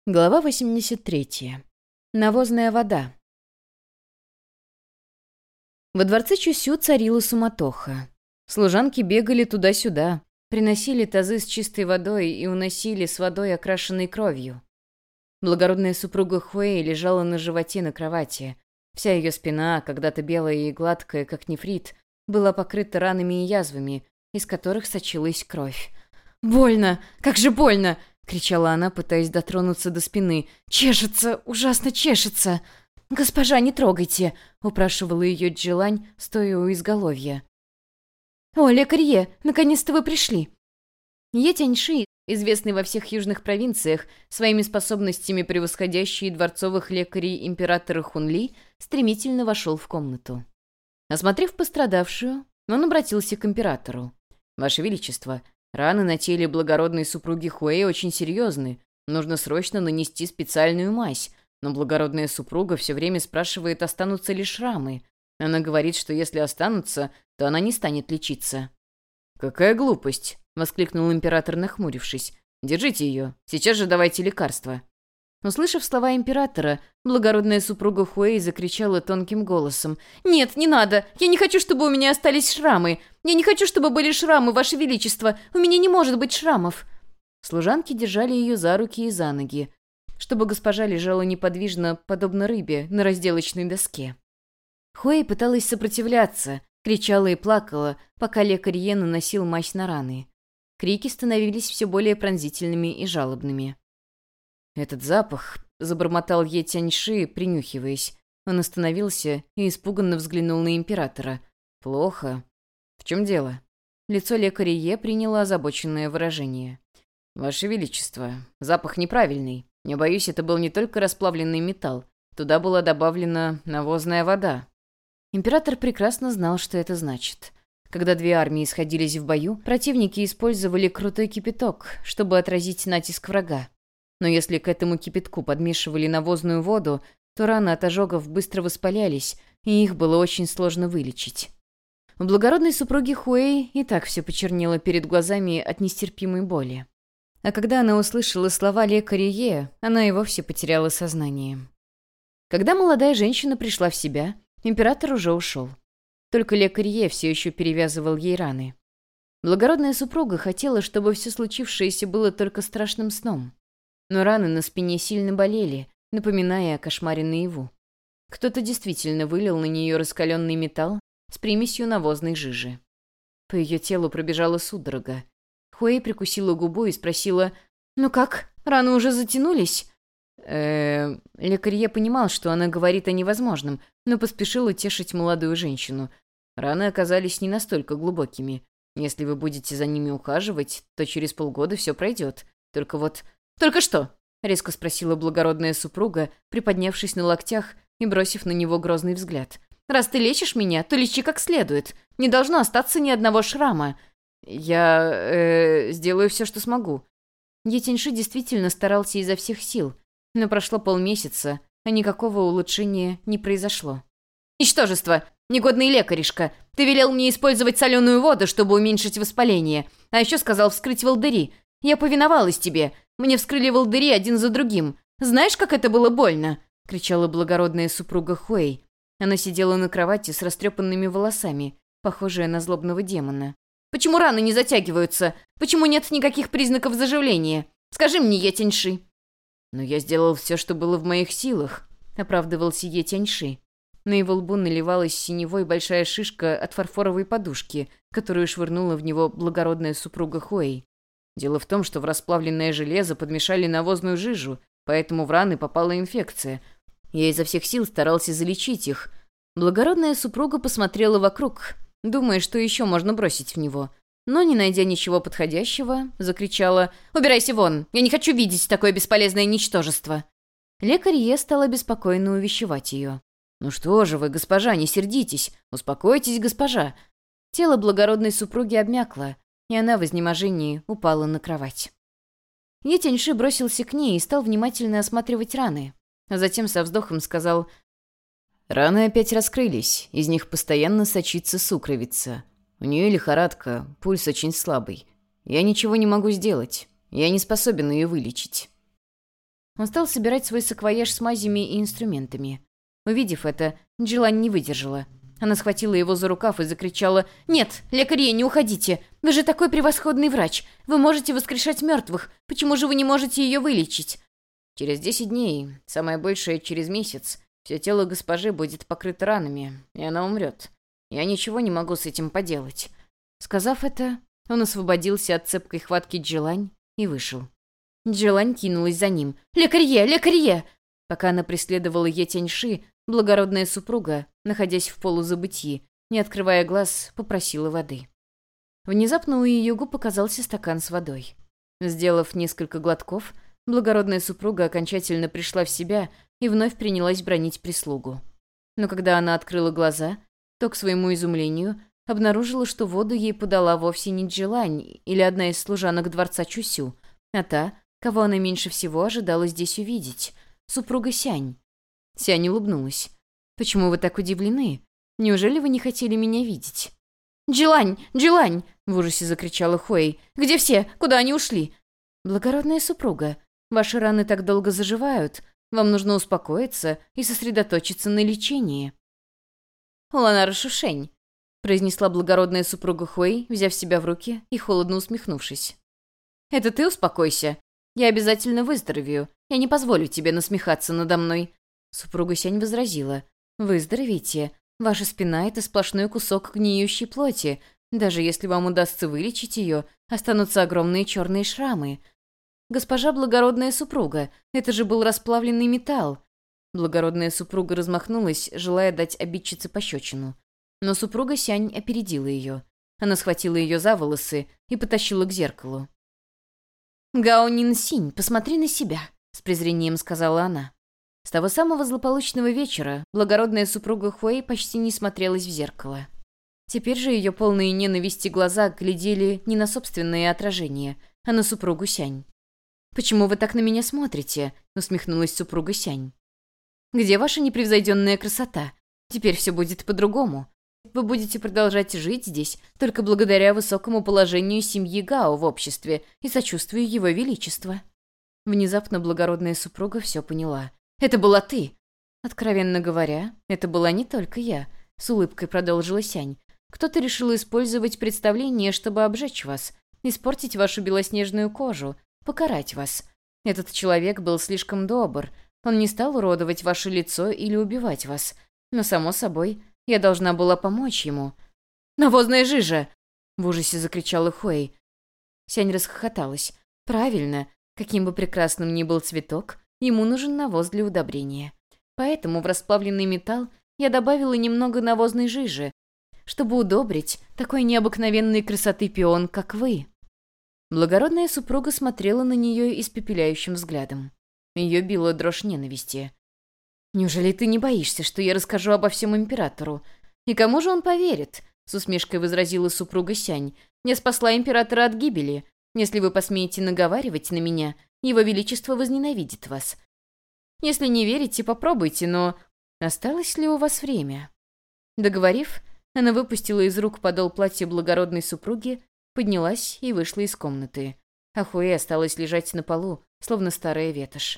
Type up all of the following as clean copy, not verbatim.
Глава 83. Навозная вода. Во дворце Чусю царила суматоха. Служанки бегали туда-сюда, приносили тазы с чистой водой и уносили с водой, окрашенной кровью. Благородная супруга Хуэй лежала на животе на кровати. Вся ее спина, когда-то белая и гладкая, как нефрит, была покрыта ранами и язвами, из которых сочилась кровь. «Больно! Как же больно!» — кричала она, пытаясь дотронуться до спины. «Чешется! Ужасно чешется!» «Госпожа, не трогайте!» — упрашивала ее Джилань, стоя у изголовья. «О, лекарье, наконец-то вы пришли!» Е Тяньши, известный во всех южных провинциях, своими способностями превосходящий дворцовых лекарей императора Хунли, стремительно вошел в комнату. Осмотрев пострадавшую, он обратился к императору. «Ваше Величество, раны на теле благородной супруги Хуэй очень серьезны. Нужно срочно нанести специальную мазь. Но благородная супруга все время спрашивает, останутся ли шрамы. Она говорит, что если останутся, то она не станет лечиться». «Какая глупость!» — воскликнул император, нахмурившись. «Держите ее. Сейчас же давайте лекарства». Услышав слова императора, благородная супруга Хуэй закричала тонким голосом. «Нет, не надо! Я не хочу, чтобы у меня остались шрамы! Я не хочу, чтобы были шрамы, Ваше Величество! У меня не может быть шрамов!» Служанки держали ее за руки и за ноги, чтобы госпожа лежала неподвижно, подобно рыбе, на разделочной доске. Хуэй пыталась сопротивляться, кричала и плакала, пока лекарь Е наносил мазь на раны. Крики становились все более пронзительными и жалобными. «Этот запах», — забормотал Е Тяньши, принюхиваясь. Он остановился и испуганно взглянул на императора. «Плохо. В чем дело?» Лицо лекаря Е приняло озабоченное выражение. «Ваше Величество, запах неправильный. Я боюсь, это был не только расплавленный металл. Туда была добавлена навозная вода». Император прекрасно знал, что это значит. Когда две армии сходились в бою, противники использовали крутой кипяток, чтобы отразить натиск врага. Но если к этому кипятку подмешивали навозную воду, то раны от ожогов быстро воспалялись, и их было очень сложно вылечить. У благородной супруги Хуэй и так все почернело перед глазами от нестерпимой боли. А когда она услышала слова лекаря Е, она и вовсе потеряла сознание. Когда молодая женщина пришла в себя, император уже ушел. Только лекарь Е все еще перевязывал ей раны. Благородная супруга хотела, чтобы все случившееся было только страшным сном. Но раны на спине сильно болели, напоминая о кошмаре наяву. Кто-то действительно вылил на нее раскаленный металл с примесью навозной жижи. По ее телу пробежала судорога. Хуэй прикусила губу и спросила: «Ну как, раны уже затянулись?» Лекарь Е понимал, что она говорит о невозможном, но поспешил утешить молодую женщину. «Раны оказались не настолько глубокими. Если вы будете за ними ухаживать, то через полгода все пройдет. Только вот...» «Только что?» — резко спросила благородная супруга, приподнявшись на локтях и бросив на него грозный взгляд. «Раз ты лечишь меня, то лечи как следует. Не должно остаться ни одного шрама. Я сделаю все, что смогу». Етиньши действительно старался изо всех сил, но прошло полмесяца, а никакого улучшения не произошло. «Ничтожество! Негодный лекаришка! Ты велел мне использовать соленую воду, чтобы уменьшить воспаление, а еще сказал вскрыть волдыри. Я повиновалась тебе. Мне вскрыли волдыри один за другим. Знаешь, как это было больно?» — кричала благородная супруга Хуэй. Она сидела на кровати с растрепанными волосами, похожая на злобного демона. «Почему раны не затягиваются? Почему нет никаких признаков заживления? Скажи мне, Е Тяньши». «Но я сделал все, что было в моих силах», — оправдывался Е Тяньши. На его лбу наливалась синевой большая шишка от фарфоровой подушки, которую швырнула в него благородная супруга Хуэй. Дело в том, что в расплавленное железо подмешали навозную жижу, поэтому в раны попала инфекция. Я изо всех сил старался залечить их. Благородная супруга посмотрела вокруг, думая, что еще можно бросить в него. Но, не найдя ничего подходящего, закричала: «Убирайся вон! Я не хочу видеть такое бесполезное ничтожество!» Лекарь Е стал обеспокоенно увещевать ее. «Ну что же вы, госпожа, не сердитесь! Успокойтесь, госпожа!» Тело благородной супруги обмякло, и она в изнеможении упала на кровать. Е Тяньши бросился к ней и стал внимательно осматривать раны, а затем со вздохом сказал: «Раны опять раскрылись, из них постоянно сочится сукровица. У нее лихорадка, пульс очень слабый. Я ничего не могу сделать, я не способен ее вылечить». Он стал собирать свой саквояж с мазями и инструментами. Увидев это, Джилань не выдержала. Она схватила его за рукав и закричала: «Нет, лекарь, не уходите! Вы же такой превосходный врач! Вы можете воскрешать мертвых! Почему же вы не можете ее вылечить?» «Через 10 дней, самое большее через месяц, все тело госпожи будет покрыто ранами, и она умрет. Я ничего не могу с этим поделать». Сказав это, он освободился от цепкой хватки Джилань и вышел. Джилань кинулась за ним. «Лекарье! Лекарье!» Пока она преследовала Е Тяньши, благородная супруга, находясь в полузабытии, не открывая глаз, попросила воды. Внезапно у ее губ показался стакан с водой. Сделав несколько глотков, благородная супруга окончательно пришла в себя и вновь принялась бранить прислугу. Но когда она открыла глаза, то, к своему изумлению, обнаружила, что воду ей подала вовсе не Джилань или одна из служанок дворца Чусю, а та, кого она меньше всего ожидала здесь увидеть — супруга Сянь. Сянь улыбнулась. «Почему вы так удивлены? Неужели вы не хотели меня видеть?» «Джилань! Джилань!» — в ужасе закричала Хуэй. «Где все? Куда они ушли?» «Благородная супруга, ваши раны так долго заживают. Вам нужно успокоиться и сосредоточиться на лечении». «Ланара Шушень», — произнесла благородная супруга Хуэй, взяв себя в руки и холодно усмехнувшись. «Это ты успокойся. Я обязательно выздоровею. Я не позволю тебе насмехаться надо мной». Супруга Сянь возразила. «Выздоровите. Ваша спина — это сплошной кусок гниющей плоти. Даже если вам удастся вылечить ее, останутся огромные черные шрамы. Госпожа благородная супруга, это же был расплавленный металл». Благородная супруга размахнулась, желая дать обидчице пощечину. Но супруга Сянь опередила ее. Она схватила ее за волосы и потащила к зеркалу. «Гао Нин Синь, посмотри на себя», — с презрением сказала она. С того самого злополучного вечера благородная супруга Хуэй почти не смотрелась в зеркало. Теперь же ее полные ненависти глаза глядели не на собственное отражение, а на супругу Сянь. «Почему вы так на меня смотрите?» — усмехнулась супруга Сянь. «Где ваша непревзойденная красота? Теперь все будет по-другому. Вы будете продолжать жить здесь только благодаря высокому положению семьи Гао в обществе и сочувствию его величества». Внезапно благородная супруга все поняла. «Это была ты!» «Откровенно говоря, это была не только я», — с улыбкой продолжила Сянь. «Кто-то решил использовать представление, чтобы обжечь вас, испортить вашу белоснежную кожу, покарать вас. Этот человек был слишком добр. Он не стал уродовать ваше лицо или убивать вас. Но, само собой, я должна была помочь ему». «Навозная жижа!» — в ужасе закричала Хуэй. Сянь расхохоталась. «Правильно. Каким бы прекрасным ни был цветок, ему нужен навоз для удобрения. Поэтому в расплавленный металл я добавила немного навозной жижи, чтобы удобрить такой необыкновенной красоты пион, как вы». Благородная супруга смотрела на нее испепеляющим взглядом. Ее била дрожь ненависти. «Неужели ты не боишься, что я расскажу обо всем императору? И кому же он поверит?» — с усмешкой возразила супруга Сянь. «Я спасла императора от гибели. Если вы посмеете наговаривать на меня, его величество возненавидит вас. Если не верите, попробуйте, но... Осталось ли у вас время?» Договорив, она выпустила из рук подол платья благородной супруги, поднялась и вышла из комнаты. А Хуэй осталась лежать на полу, словно старая ветошь.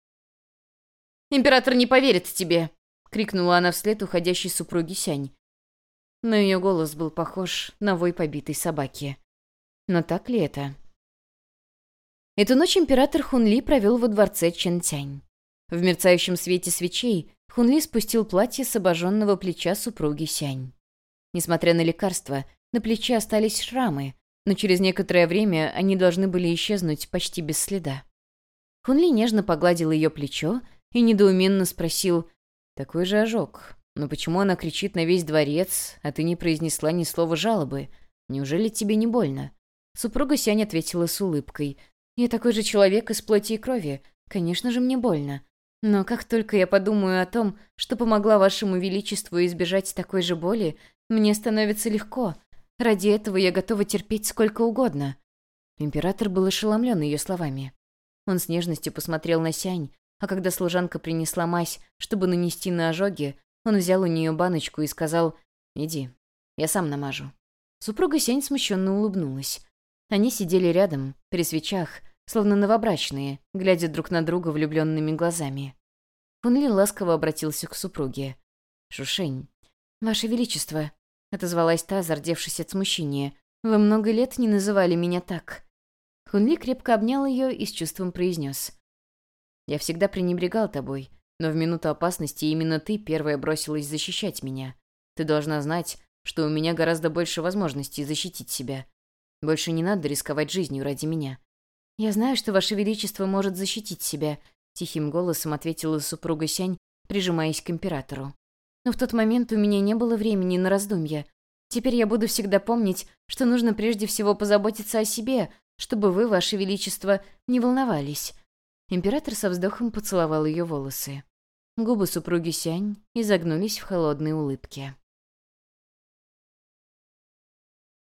«Император не поверит тебе!» — крикнула она вслед уходящей супруге Сянь. Но ее голос был похож на вой побитой собаки. Но так ли это? Эту ночь император Хунли провел во дворце Чэнцянь. В мерцающем свете свечей Хунли спустил платье с обожженного плеча супруги Сянь. Несмотря на лекарства, на плече остались шрамы, но через некоторое время они должны были исчезнуть почти без следа. Хунли нежно погладил ее плечо и недоуменно спросил: «Такой же ожог. Но почему она кричит на весь дворец, а ты не произнесла ни слова жалобы? Неужели тебе не больно?» Супруга Сянь ответила с улыбкой: «Я такой же человек из плоти и крови. Конечно же, мне больно. Но как только я подумаю о том, что помогла вашему величеству избежать такой же боли, мне становится легко. Ради этого я готова терпеть сколько угодно». Император был ошеломлен ее словами. Он с нежностью посмотрел на Сянь, а когда служанка принесла мазь, чтобы нанести на ожоги, он взял у нее баночку и сказал: «Иди, я сам намажу». Супруга Сянь смущенно улыбнулась. Они сидели рядом, при свечах, словно новобрачные, глядя друг на друга влюбленными глазами. Хунли ласково обратился к супруге. «Шушень, Ваше Величество», — отозвалась та, зардевшись от смущения, — «вы много лет не называли меня так». Хунли крепко обнял ее и с чувством произнес. «Я всегда пренебрегал тобой, но в минуту опасности именно ты первая бросилась защищать меня. Ты должна знать, что у меня гораздо больше возможностей защитить себя. Больше не надо рисковать жизнью ради меня». «Я знаю, что Ваше Величество может защитить себя», — тихим голосом ответила супруга Сянь, прижимаясь к императору. «Но в тот момент у меня не было времени на раздумья. Теперь я буду всегда помнить, что нужно прежде всего позаботиться о себе, чтобы вы, Ваше Величество, не волновались». Император со вздохом поцеловал ее волосы. Губы супруги Сянь изогнулись в холодной улыбке.